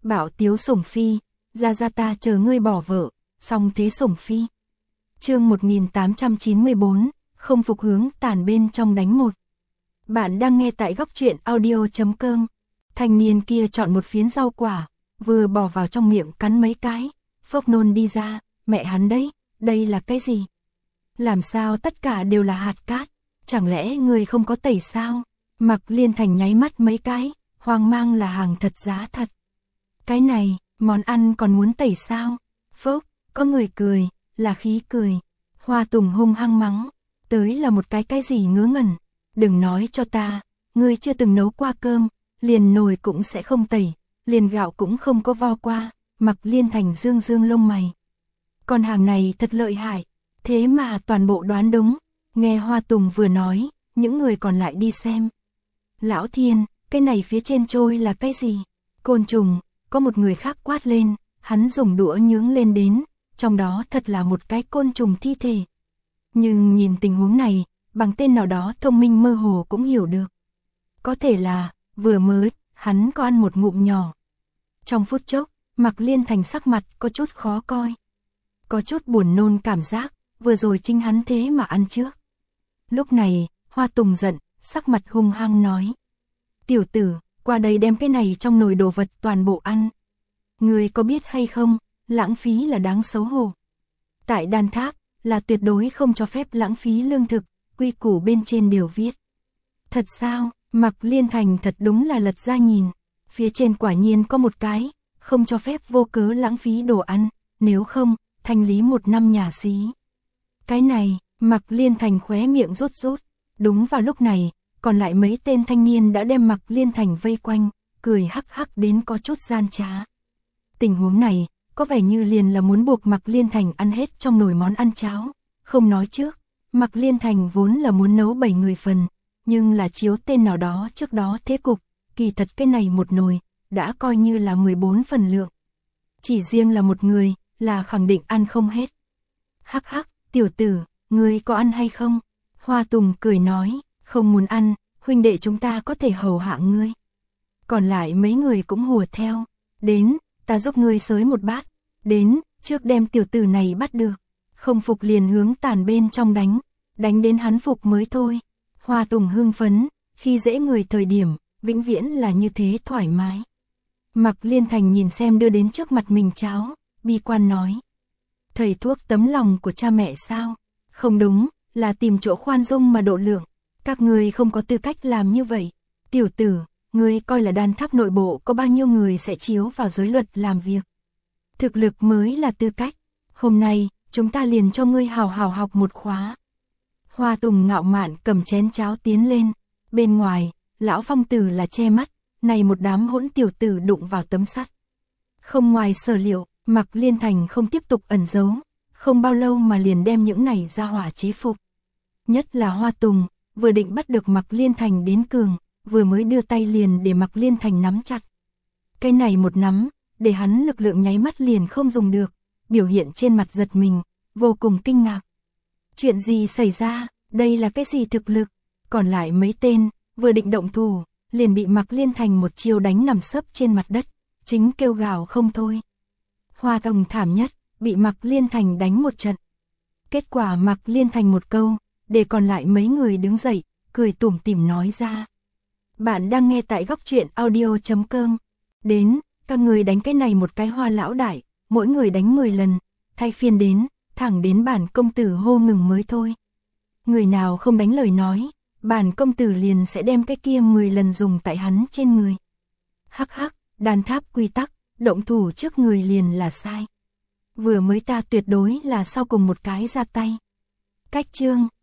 Bảo tiếu sủng phi, ra ta chờ ngươi bỏ vợ, xong thế sủng phi. Chương 1894, không phục hướng tàn bên trong đánh một. Bạn đang nghe tại góc truyện audio.com. Thanh niên kia chọn một phiến rau quả, vừa bỏ vào trong miệng cắn mấy cái, phốc nôn đi ra, mẹ hắn đấy, đây là cái gì? Làm sao tất cả đều là hạt cát, chẳng lẽ người không có tẩy sao? Mạc Liên Thành nháy mắt mấy cái, hoang mang là hàng thật giá thật. Cái này, món ăn còn muốn tẩy sao? Phốc, có người cười, là khí cười. Hoa Tùng hung hăng mắng, tới là một cái gì ngớ ngẩn. Đừng nói cho ta, ngươi chưa từng nấu qua cơm, liền nồi cũng sẽ không tẩy, liền gạo cũng không có vo qua. Mạc Liên Thành dương dương lông mày. Con hàng này thật lợi hại, thế mà toàn bộ đoán đúng. Nghe Hoa Tùng vừa nói, những người còn lại đi xem. Lão Thiên, cái này phía trên trôi là cái gì? Côn trùng, có một người khác quát lên, hắn dùng đũa nhướng lên đến, trong đó thật là một cái côn trùng thi thể. Nhưng nhìn tình huống này, bằng tên nào đó thông minh mơ hồ cũng hiểu được. Có thể là, vừa mới, hắn có ăn một ngụm nhỏ. Trong phút chốc, Mạc Liên Thành sắc mặt có chút khó coi. Có chút buồn nôn cảm giác, vừa rồi chính hắn thế mà ăn trước. Lúc này, Hoa Tùng giận, sắc mặt hung hăng nói. Tiểu tử, qua đây đem cái này trong nồi đồ vật toàn bộ ăn. Người có biết hay không, lãng phí là đáng xấu hổ. Tại Đan Tháp, là tuyệt đối không cho phép lãng phí lương thực, quy củ bên trên đều viết. Thật sao, Mạc Liên Thành thật đúng là lật ra nhìn. Phía trên quả nhiên có một cái, không cho phép vô cớ lãng phí đồ ăn, nếu không, thanh lý 1 năm nhà xí. Cái này, Mạc Liên Thành khóe miệng rút rút. Đúng vào lúc này, còn lại mấy tên thanh niên đã đem Mạc Liên Thành vây quanh, cười hắc hắc đến có chút gian trá. Tình huống này, có vẻ như liền là muốn buộc Mạc Liên Thành ăn hết trong nồi món ăn cháo. Không nói trước, Mạc Liên Thành vốn là muốn nấu 7 người phần, nhưng là chiếu tên nào đó trước đó thế cục, kỳ thật cái này một nồi, đã coi như là 14 phần lượng. Chỉ riêng là một người, là khẳng định ăn không hết. Hắc hắc, tiểu tử, ngươi có ăn hay không? Hoa Tùng cười nói, không muốn ăn, huynh đệ chúng ta có thể hầu hạ ngươi. Còn lại mấy người cũng hùa theo, đến, ta giúp ngươi xới một bát, đến, trước đem tiểu tử này bắt được, không phục liền hướng tàn bên trong đánh đến hắn phục mới thôi. Hoa Tùng hưng phấn, khi dễ người thời điểm, vĩnh viễn là như thế thoải mái. Mạc Liên Thành nhìn xem đưa đến trước mặt mình cháo, bi quan nói. Thầy thuốc tấm lòng của cha mẹ sao? Không đúng, là tìm chỗ khoan dung mà độ lượng. Các ngươi không có tư cách làm như vậy. Tiểu tử, ngươi coi là Đan Tháp nội bộ có bao nhiêu người sẽ chiếu vào giới luật làm việc. Thực lực mới là tư cách. Hôm nay, chúng ta liền cho ngươi hào hào học một khóa. Hoa Tùng ngạo mạn cầm chén cháo tiến lên. Bên ngoài, lão Phong Tử là che mắt, này một đám hỗn tiểu tử đụng vào tấm sắt. Không ngoài sở liệu, Mạc Liên Thành không tiếp tục ẩn giấu, không bao lâu mà liền đem những này ra hỏa chế phục. Nhất là Hoa Tùng, vừa định bắt được Mạc Liên Thành đến cường, vừa mới đưa tay liền để Mạc Liên Thành nắm chặt. Cái này một nắm, để hắn lực lượng nháy mắt liền không dùng được, biểu hiện trên mặt giật mình, vô cùng kinh ngạc. Chuyện gì xảy ra, đây là cái gì thực lực? Còn lại mấy tên, vừa định động thủ, liền bị Mạc Liên Thành một chiêu đánh nằm sấp trên mặt đất, chính kêu gào không thôi. Hoa Tùng thảm nhất, bị Mạc Liên Thành đánh một trận. Kết quả Mạc Liên Thành một câu, để còn lại mấy người đứng dậy, cười tủm tỉm nói ra. Bạn đang nghe tại góc truyện audio.com. Đến, các người đánh cái này một cái Hoa lão đại, mỗi người đánh 10 lần, thay phiên đến, thẳng đến bản công tử hô ngừng mới thôi. Người nào không đánh lời nói, bản công tử liền sẽ đem cái kia 10 lần dùng tại hắn trên người. Hắc hắc, Đan Tháp quy tắc, động thủ trước người liền là sai. Vừa mới ta tuyệt đối là sau cùng một cái ra tay. Cách chương,